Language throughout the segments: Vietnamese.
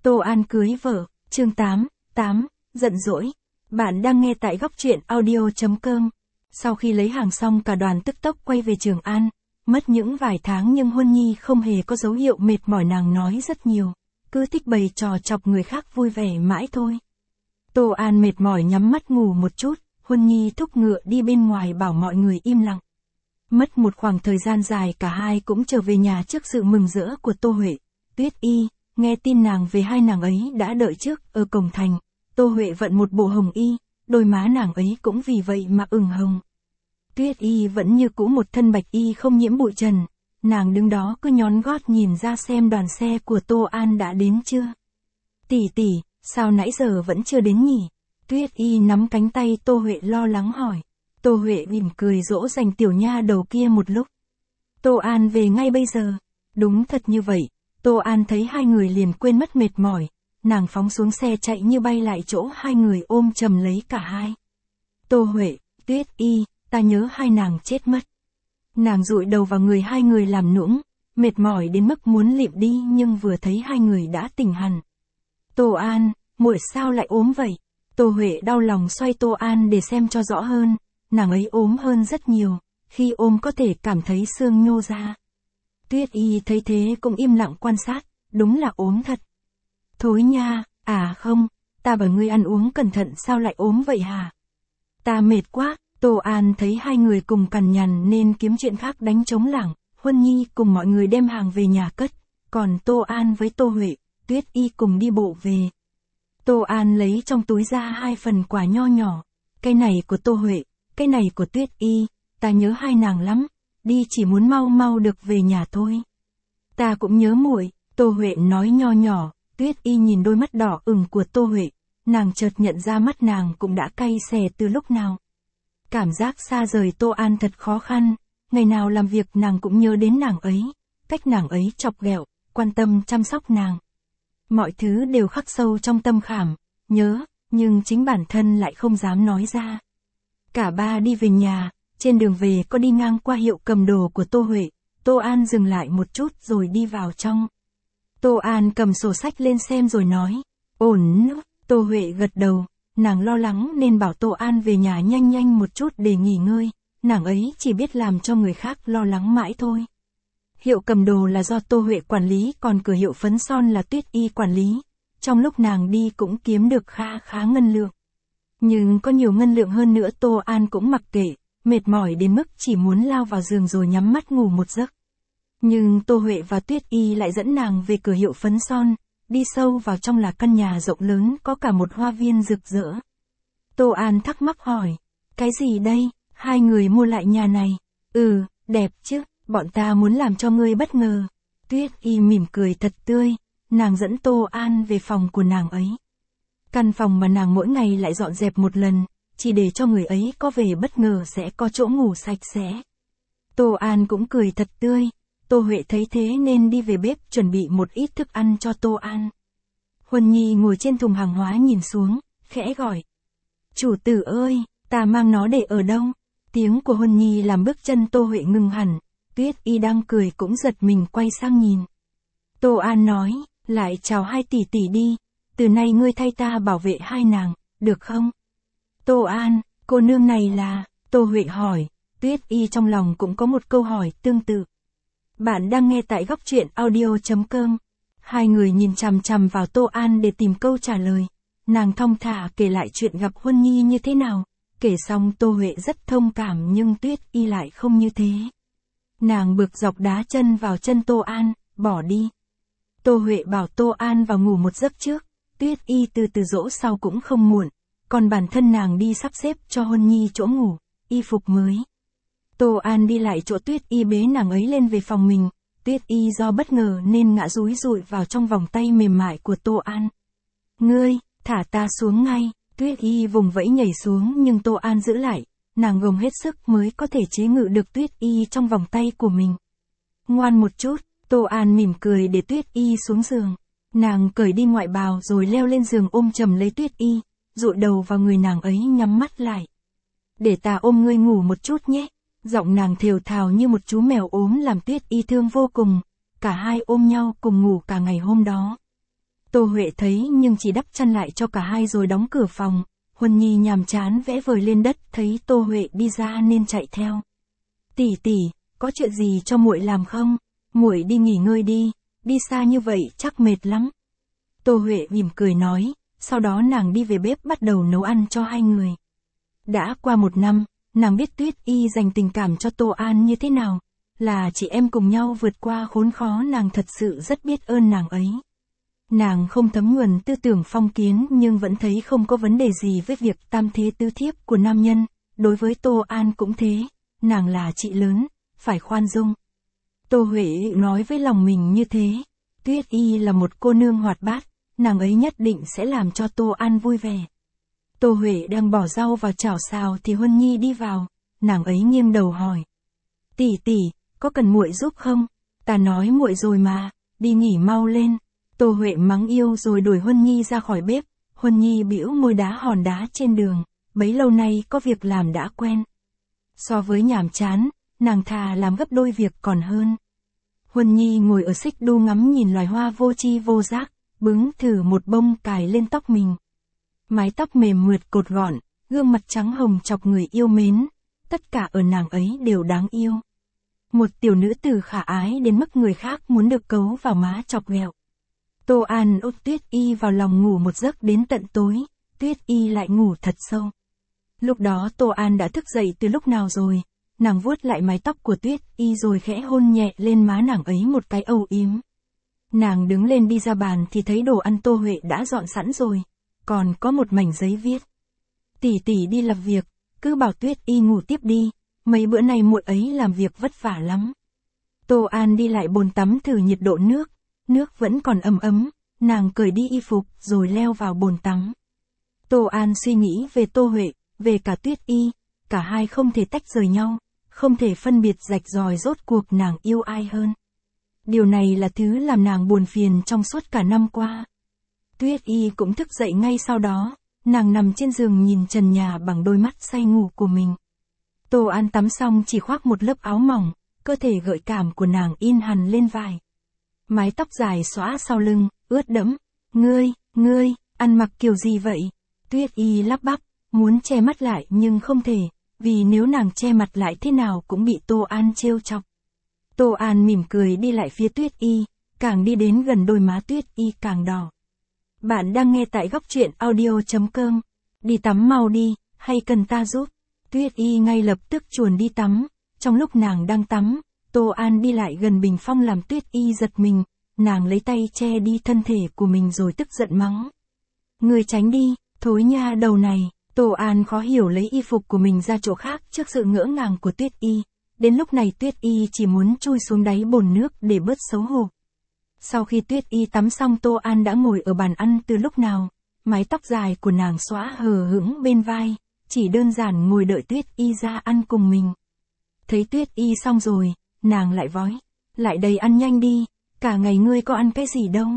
Tô An cưới vợ, chương 8, giận dỗi. Bạn đang nghe tại góc truyện audio.com. Sau khi lấy hàng xong cả đoàn tức tốc quay về Trường An. Mất những vài tháng nhưng Huân Nhi không hề có dấu hiệu mệt mỏi, nàng nói rất nhiều. Cứ thích bày trò chọc người khác vui vẻ mãi thôi. Tô An mệt mỏi nhắm mắt ngủ một chút, Huân Nhi thúc ngựa đi bên ngoài bảo mọi người im lặng. Mất một khoảng thời gian dài cả hai cũng trở về nhà trước sự mừng rỡ của Tô Huệ. Tuyết Y, nghe tin nàng về, hai nàng ấy đã đợi trước ở cổng thành. Tô Huệ vận một bộ hồng y, đôi má nàng ấy cũng vì vậy mà ửng hồng. Tuyết Y vẫn như cũ một thân bạch y không nhiễm bụi trần. Nàng đứng đó cứ nhón gót nhìn ra xem đoàn xe của Tô An đã đến chưa. Tỷ tỷ, sao nãy giờ vẫn chưa đến nhỉ? Tuyết Y nắm cánh tay Tô Huệ lo lắng hỏi. Tô Huệ mỉm cười dỗ dành tiểu nha đầu kia một lúc. Tô An về ngay bây giờ. Đúng thật như vậy, Tô An thấy hai người liền quên mất mệt mỏi. Nàng phóng xuống xe chạy như bay lại chỗ hai người ôm chầm lấy cả hai. Tô Huệ, Tuyết Y, ta nhớ hai nàng chết mất. Nàng dụi đầu vào người hai người làm nũng, mệt mỏi đến mức muốn lịm đi nhưng vừa thấy hai người đã tỉnh hẳn. Tô An, muội sao lại ốm vậy? Tô Huệ đau lòng xoay Tô An để xem cho rõ hơn, nàng ấy ốm hơn rất nhiều, khi ôm có thể cảm thấy xương nhô ra. Tuyết Y thấy thế cũng im lặng quan sát, đúng là ốm thật. Thối nha, à không, ta bảo ngươi ăn uống cẩn thận sao lại ốm vậy hả? Ta mệt quá. Tô An thấy hai người cùng cằn nhằn nên kiếm chuyện khác đánh trống lảng. Huân Nhi cùng mọi người đem hàng về nhà cất, còn Tô An với Tô Huệ, Tuyết Y cùng đi bộ về. Tô An lấy trong túi ra hai phần quà nho nhỏ, cái này của Tô Huệ, cái này của Tuyết Y, ta nhớ hai nàng lắm, đi chỉ muốn mau mau được về nhà thôi. Ta cũng nhớ muội, Tô Huệ nói nho nhỏ. Tuyết Y nhìn đôi mắt đỏ ửng của Tô Huệ, nàng chợt nhận ra mắt nàng cũng đã cay xè từ lúc nào. Cảm giác xa rời Tô An thật khó khăn, ngày nào làm việc nàng cũng nhớ đến nàng ấy, cách nàng ấy chọc ghẹo, quan tâm chăm sóc nàng. Mọi thứ đều khắc sâu trong tâm khảm, nhớ, nhưng chính bản thân lại không dám nói ra. Cả ba đi về nhà, trên đường về có đi ngang qua hiệu cầm đồ của Tô Huệ, Tô An dừng lại một chút rồi đi vào trong. Tô An cầm sổ sách lên xem rồi nói, ổn. Tô Huệ gật đầu, nàng lo lắng nên bảo Tô An về nhà nhanh nhanh một chút để nghỉ ngơi, nàng ấy chỉ biết làm cho người khác lo lắng mãi thôi. Hiệu cầm đồ là do Tô Huệ quản lý, còn cửa hiệu phấn son là Tuyết Y quản lý, trong lúc nàng đi cũng kiếm được khá ngân lượng. Nhưng có nhiều ngân lượng hơn nữa Tô An cũng mặc kệ, mệt mỏi đến mức chỉ muốn lao vào giường rồi nhắm mắt ngủ một giấc. Nhưng Tô Huệ và Tuyết Y lại dẫn nàng về cửa hiệu phấn son, đi sâu vào trong là căn nhà rộng lớn có cả một hoa viên rực rỡ. Tô An thắc mắc hỏi, cái gì đây, hai người mua lại nhà này? Đẹp chứ, bọn ta muốn làm cho ngươi bất ngờ. Tuyết Y mỉm cười thật tươi, nàng dẫn Tô An về phòng của nàng ấy. Căn phòng mà nàng mỗi ngày lại dọn dẹp một lần, chỉ để cho người ấy có về bất ngờ sẽ có chỗ ngủ sạch sẽ. Tô An cũng cười thật tươi. Tô Huệ thấy thế nên đi về bếp chuẩn bị một ít thức ăn cho Tô An. Huân Nhi ngồi trên thùng hàng hóa nhìn xuống, khẽ gọi. Chủ tử ơi, ta mang nó để ở đâu? Tiếng của Huân Nhi làm bước chân Tô Huệ ngừng hẳn, Tuyết Y đang cười cũng giật mình quay sang nhìn. Tô An nói, lại chào hai tỷ tỷ đi, từ nay ngươi thay ta bảo vệ hai nàng, được không? Tô An, cô nương này là, Tô Huệ hỏi, Tuyết Y trong lòng cũng có một câu hỏi tương tự. Bạn đang nghe tại góc truyện audio.com. Hai người nhìn chằm chằm vào Tô An để tìm câu trả lời. Nàng thong thả kể lại chuyện gặp Huân Nhi như thế nào. Kể xong Tô Huệ rất thông cảm nhưng Tuyết Y lại không như thế. Nàng bực dọc đá chân vào chân Tô An, bỏ đi. Tô Huệ bảo Tô An vào ngủ một giấc trước. Tuyết Y từ từ dỗ sau cũng không muộn. Còn bản thân nàng đi sắp xếp cho Huân Nhi chỗ ngủ, y phục mới. Tô An đi lại chỗ Tuyết Y bế nàng ấy lên về phòng mình, Tuyết Y do bất ngờ nên ngã dúi dụi vào trong vòng tay mềm mại của Tô An. Ngươi, thả ta xuống ngay, Tuyết Y vùng vẫy nhảy xuống nhưng Tô An giữ lại, nàng gồng hết sức mới có thể chế ngự được Tuyết Y trong vòng tay của mình. Ngoan một chút, Tô An mỉm cười để Tuyết Y xuống giường. Nàng cởi đi ngoại bào rồi leo lên giường ôm chầm lấy Tuyết Y, dụi đầu vào người nàng ấy nhắm mắt lại. Để ta ôm ngươi ngủ một chút nhé. Giọng nàng thều thào như một chú mèo ốm làm Tuyết Y thương vô cùng, cả hai ôm nhau cùng ngủ cả ngày hôm đó. Tô Huệ thấy nhưng chỉ đắp chăn lại cho cả hai rồi đóng cửa phòng. Huân Nhi nhàm chán vẽ vời lên đất, thấy Tô Huệ đi ra nên chạy theo. Tỷ tỷ, có chuyện gì cho muội làm không? Muội đi nghỉ ngơi đi, đi xa như vậy chắc mệt lắm. Tô Huệ mỉm cười nói, sau đó nàng đi về bếp bắt đầu nấu ăn cho hai người. Đã qua 1 năm, nàng biết Tuyết Y dành tình cảm cho Tô An như thế nào, là chị em cùng nhau vượt qua khốn khó, nàng thật sự rất biết ơn nàng ấy. Nàng không thấm nhuần tư tưởng phong kiến nhưng vẫn thấy không có vấn đề gì với việc tam thế tứ thiếp của nam nhân, đối với Tô An cũng thế, nàng là chị lớn, phải khoan dung. Tô Huệ nói với lòng mình như thế, Tuyết Y là một cô nương hoạt bát, nàng ấy nhất định sẽ làm cho Tô An vui vẻ. Tô Huệ đang bỏ rau vào chảo xào thì Huân Nhi đi vào, nàng ấy nghiêng đầu hỏi. Tỷ tỷ, có cần muội giúp không? Ta nói muội rồi mà, đi nghỉ mau lên. Tô Huệ mắng yêu rồi đuổi Huân Nhi ra khỏi bếp. Huân Nhi bĩu môi đá hòn đá trên đường, bấy lâu nay có việc làm đã quen. So với nhàm chán, nàng thà làm gấp đôi việc còn hơn. Huân Nhi ngồi ở xích đu ngắm nhìn loài hoa vô tri vô giác, bứng thử một bông cài lên tóc mình. Mái tóc mềm mượt cột gọn, gương mặt trắng hồng chọc người yêu mến, tất cả ở nàng ấy đều đáng yêu. Một tiểu nữ tử khả ái đến mức người khác muốn được cấu vào má chọc ghẹo. Tô An ôm Tuyết Y vào lòng ngủ một giấc đến tận tối, Tuyết Y lại ngủ thật sâu. Lúc đó Tô An đã thức dậy từ lúc nào rồi, nàng vuốt lại mái tóc của Tuyết Y rồi khẽ hôn nhẹ lên má nàng ấy một cái âu yếm. Nàng đứng lên đi ra bàn thì thấy đồ ăn Tô Huệ đã dọn sẵn rồi, còn có một mảnh giấy viết. Tỷ tỷ đi làm việc, cứ bảo Tuyết Y ngủ tiếp đi, mấy bữa nay muội ấy làm việc vất vả lắm. Tô An đi lại bồn tắm thử nhiệt độ nước, nước vẫn còn ấm ấm, nàng cởi đi y phục rồi leo vào bồn tắm. Tô An suy nghĩ về Tô Huệ, về cả Tuyết Y, cả hai không thể tách rời nhau, không thể phân biệt rạch ròi rốt cuộc nàng yêu ai hơn. Điều này là thứ làm nàng buồn phiền trong suốt cả năm qua. Tuyết Y cũng thức dậy ngay sau đó, nàng nằm trên giường nhìn trần nhà bằng đôi mắt say ngủ của mình. Tô An tắm xong chỉ khoác một lớp áo mỏng, cơ thể gợi cảm của nàng in hằn lên vai. Mái tóc dài xõa sau lưng, ướt đẫm. Ngươi, ăn mặc kiểu gì vậy? Tuyết Y lắp bắp, muốn che mắt lại nhưng không thể, vì nếu nàng che mặt lại thế nào cũng bị Tô An trêu chọc. Tô An mỉm cười đi lại phía Tuyết Y, càng đi đến gần đôi má Tuyết Y càng đỏ. Bạn đang nghe tại Góc Truyện Audio.com. Đi tắm mau đi, hay cần ta giúp? Tuyết Y ngay lập tức chuồn đi tắm. Trong lúc nàng đang tắm, Tô An đi lại gần bình phong làm Tuyết Y giật mình. Nàng lấy tay che đi thân thể của mình rồi tức giận mắng. Người tránh đi, thối nha đầu này. Tô An khó hiểu lấy y phục của mình ra chỗ khác trước sự ngỡ ngàng của Tuyết Y. Đến lúc này Tuyết Y chỉ muốn chui xuống đáy bồn nước để bớt xấu hổ. Sau khi Tuyết Y tắm xong, Tô An đã ngồi ở bàn ăn từ lúc nào. Mái tóc dài của nàng xõa hờ hững bên vai, chỉ đơn giản ngồi đợi Tuyết Y ra ăn cùng mình. Thấy Tuyết Y xong rồi, nàng lại vói. Lại đây ăn nhanh đi, cả ngày ngươi có ăn cái gì đâu.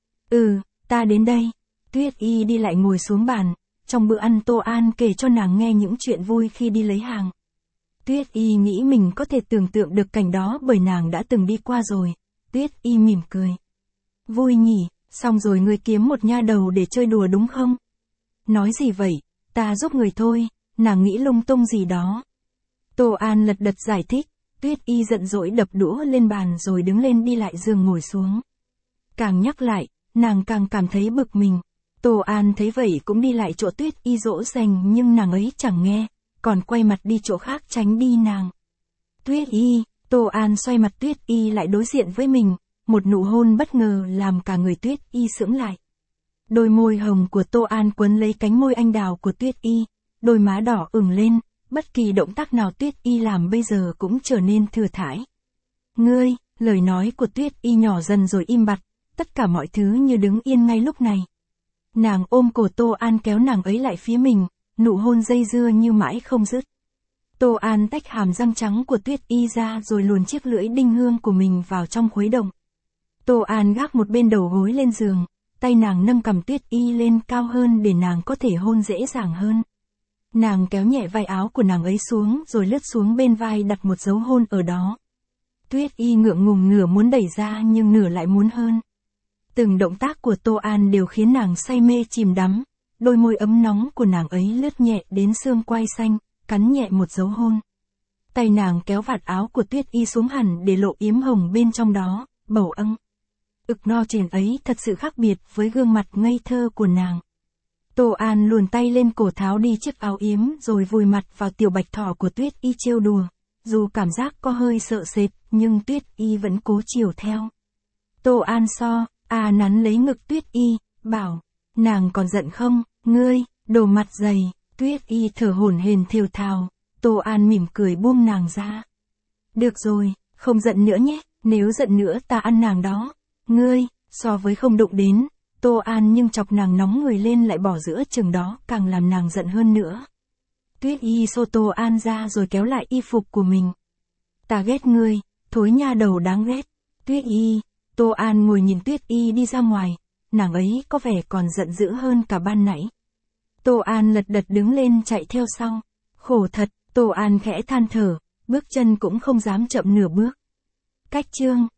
Ta đến đây. Tuyết Y đi lại ngồi xuống bàn. Trong bữa ăn Tô An kể cho nàng nghe những chuyện vui khi đi lấy hàng. Tuyết Y nghĩ mình có thể tưởng tượng được cảnh đó bởi nàng đã từng đi qua rồi. Tuyết Y mỉm cười. Vui nhỉ, xong rồi ngươi kiếm một nha đầu để chơi đùa đúng không? Nói gì vậy, ta giúp người thôi, nàng nghĩ lung tung gì đó. Tô An lật đật giải thích, Tuyết Y giận dỗi đập đũa lên bàn rồi đứng lên đi lại giường ngồi xuống. Càng nhắc lại, nàng càng cảm thấy bực mình. Tô An thấy vậy cũng đi lại chỗ Tuyết Y dỗ dành nhưng nàng ấy chẳng nghe, còn quay mặt đi chỗ khác tránh đi nàng. Tuyết Y, Tô An xoay mặt Tuyết Y lại đối diện với mình, một nụ hôn bất ngờ làm cả người Tuyết Y sững lại. Đôi môi hồng của Tô An quấn lấy cánh môi anh đào của Tuyết Y, đôi má đỏ ửng lên, bất kỳ động tác nào Tuyết Y làm bây giờ cũng trở nên thừa thãi. Ngươi, lời nói của Tuyết Y nhỏ dần rồi im bặt, tất cả mọi thứ như đứng yên ngay lúc này. Nàng ôm cổ Tô An kéo nàng ấy lại phía mình, nụ hôn dây dưa như mãi không dứt. Tô An tách hàm răng trắng của Tuyết Y ra rồi luồn chiếc lưỡi đinh hương của mình vào trong khuấy động. Tô An gác một bên đầu gối lên giường, tay nàng nâng cằm Tuyết Y lên cao hơn để nàng có thể hôn dễ dàng hơn. Nàng kéo nhẹ vai áo của nàng ấy xuống rồi lướt xuống bên vai đặt một dấu hôn ở đó. Tuyết Y ngượng ngùng nửa muốn đẩy ra nhưng nửa lại muốn hơn. Từng động tác của Tô An đều khiến nàng say mê chìm đắm, đôi môi ấm nóng của nàng ấy lướt nhẹ đến xương quai xanh, cắn nhẹ một dấu hôn. Tay nàng kéo vạt áo của Tuyết Y xuống hẳn để lộ yếm hồng bên trong đó, bầu âng. Ực no trên ấy thật sự khác biệt với gương mặt ngây thơ của nàng. Tô An luồn tay lên cổ tháo đi chiếc áo yếm rồi vùi mặt vào tiểu bạch thỏ của Tuyết Y trêu đùa. Dù cảm giác có hơi sợ sệt, nhưng Tuyết Y vẫn cố chiều theo. Tô An nắn lấy ngực Tuyết Y, bảo, nàng còn giận không, ngươi, đồ mặt dày. Tuyết Y thở hổn hển thều thào. Tô An mỉm cười buông nàng ra. Được rồi, không giận nữa nhé, nếu giận nữa ta ăn nàng đó. Ngươi, so với không đụng đến, Tô An nhưng chọc nàng nóng người lên lại bỏ giữa chừng đó càng làm nàng giận hơn nữa. Tuyết Y xô Tô An ra rồi kéo lại y phục của mình. Ta ghét ngươi, thối nha đầu đáng ghét. Tuyết Y, Tô An ngồi nhìn Tuyết Y đi ra ngoài, nàng ấy có vẻ còn giận dữ hơn cả ban nãy. Tô An lật đật đứng lên chạy theo sau. Khổ thật, Tô An khẽ than thở, bước chân cũng không dám chậm nửa bước. Cách chương